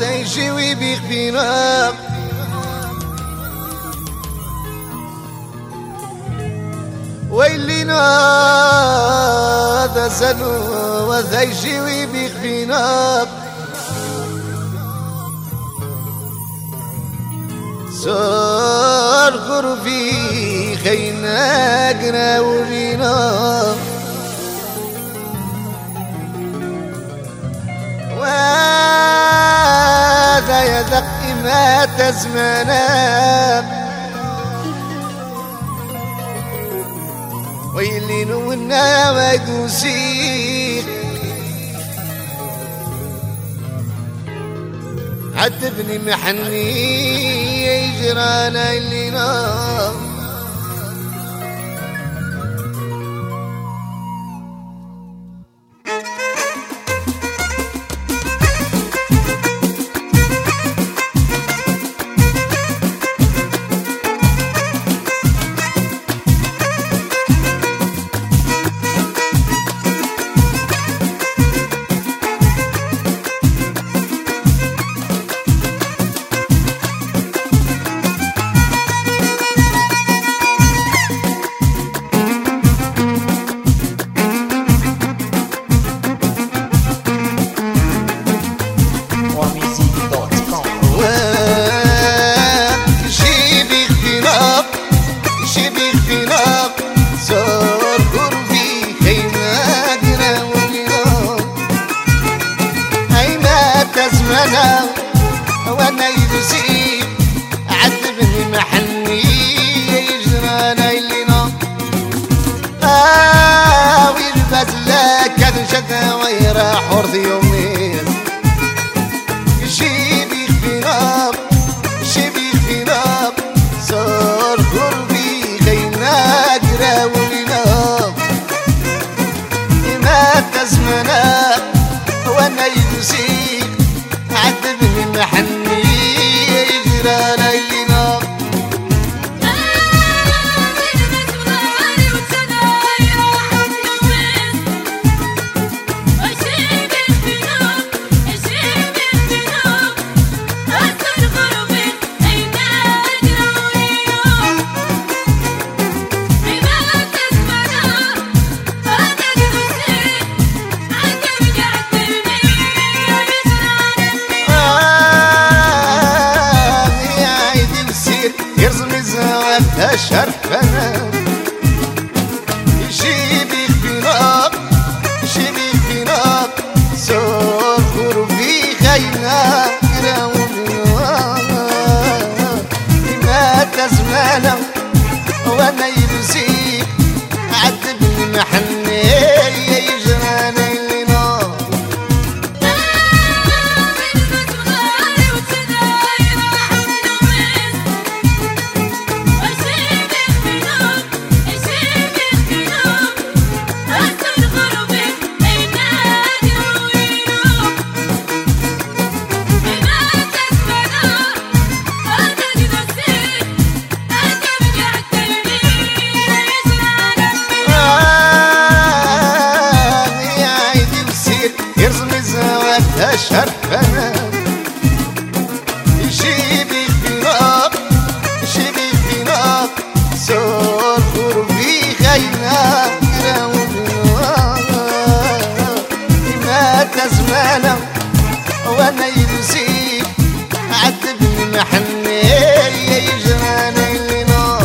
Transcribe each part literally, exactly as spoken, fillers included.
وتيجي ويبيخ فينا ويلينا هذا زنو وتيجي ويبيخ فينا صار غربي خينا قنا ورينا وهذا يدق ما تزمنا ويلي نونا ما يدوسيك عذبني محني يجرانا اللي نام وانا يدوسيك عذبني محني يجرانا اللي نام اه ويلبس لك كذا شذا ويراح ورد يومين شيبي في نام شيبي في نام صار قربي خينا قرا ولنام ما تزمنا وانا يدوسيك عذبني محني يجرانا اللي نام شرف انا يجيبك في نار يجيبك في نار صار غربي خينا ما تزمانا وانا يلزيك عذبني محني يجرانا اللي نار شرف انا يجيبك في نار يجيبك في نار صار غربي خينا ما تزمانا وانا يدوسيك عذبني محني يجرانا اللي نار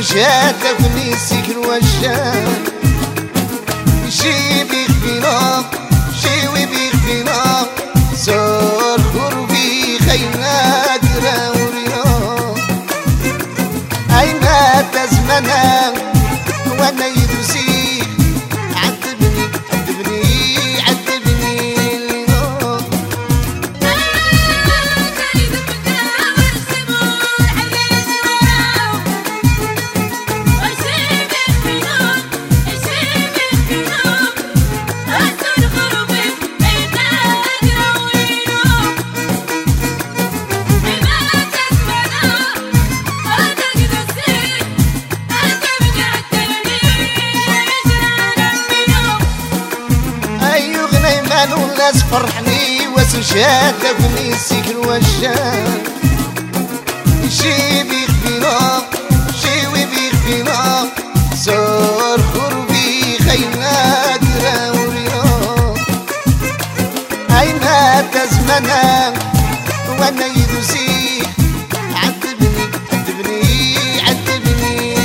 وسنشاتك ونسيك الوشان جيبي خفينا جيوي بخفينا صار خربي خينا قراورينا أين تزمنا وانا يدرسيك عذبني عذبني عذبني والناس فرحني وسنشاتك ونسيك الوشان جيبي خفينا جيوي بخفينا صار خربي خينا قراورينا أين تزمنا وانا يدوسيك عذبني عذبني عذبني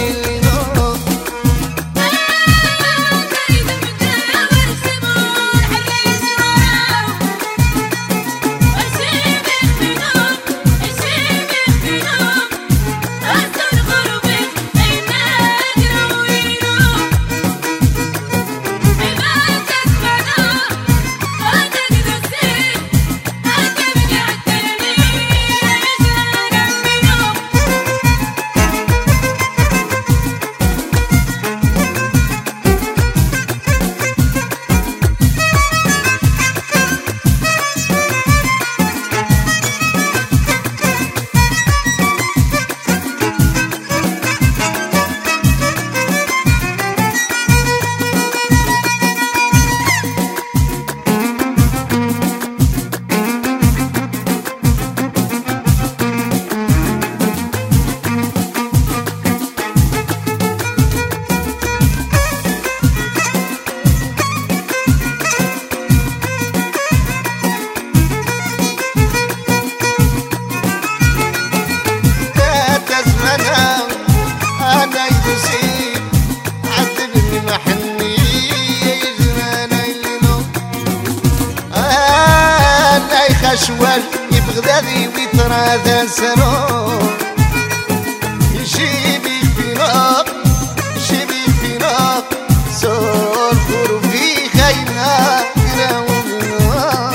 شوال يبغدادي ويترى ذا سرو جيبي فينا جيبي فينا صار خربي خينا قراورنا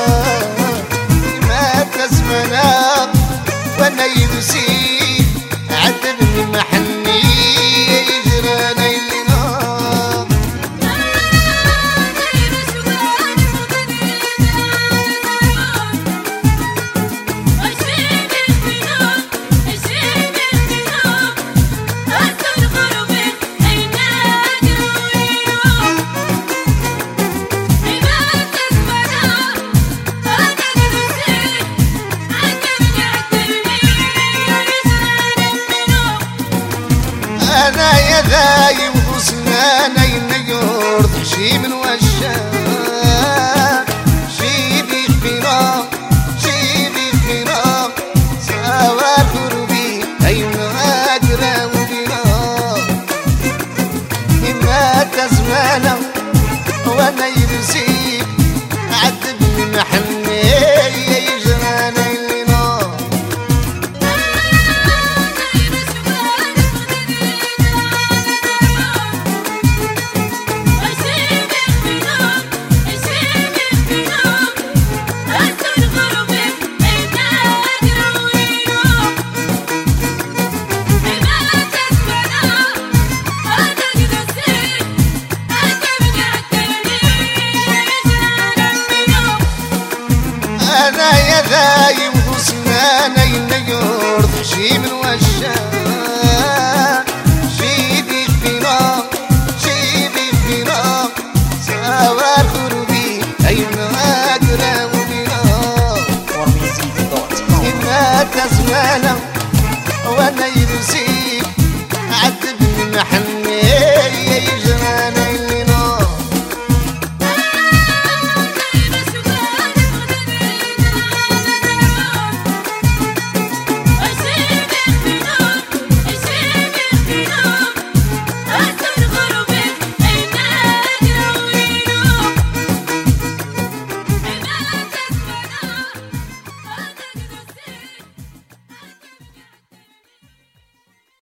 ما تزمنا وانا يدوسي عذبني محني يجرانا يلينا أنا يا ذاي وغسنا ناين يورد حشي من وشان جيبي خفينا جيبي خفينا سوا خربي أينا قراورينا إما تزمانا وانا يرسيك عذبني محني يجرانا يلينا أنا يا ذاي وغسنا ناين يورد حشي من وشان